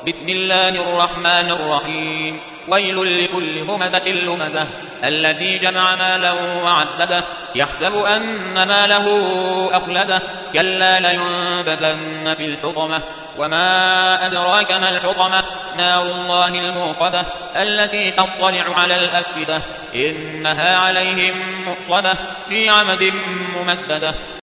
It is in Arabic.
بسم الله الرحمن الرحيم ويل لكل همزة لمزة الذي جمع ماله وعدده يحسب أن ماله أخلده كلا لينبذن في الحطمة وما أدراك ما الحطمة نار الله الموقدة التي تطلع على الأفئدة إنها عليهم مؤصدة في عمد ممددة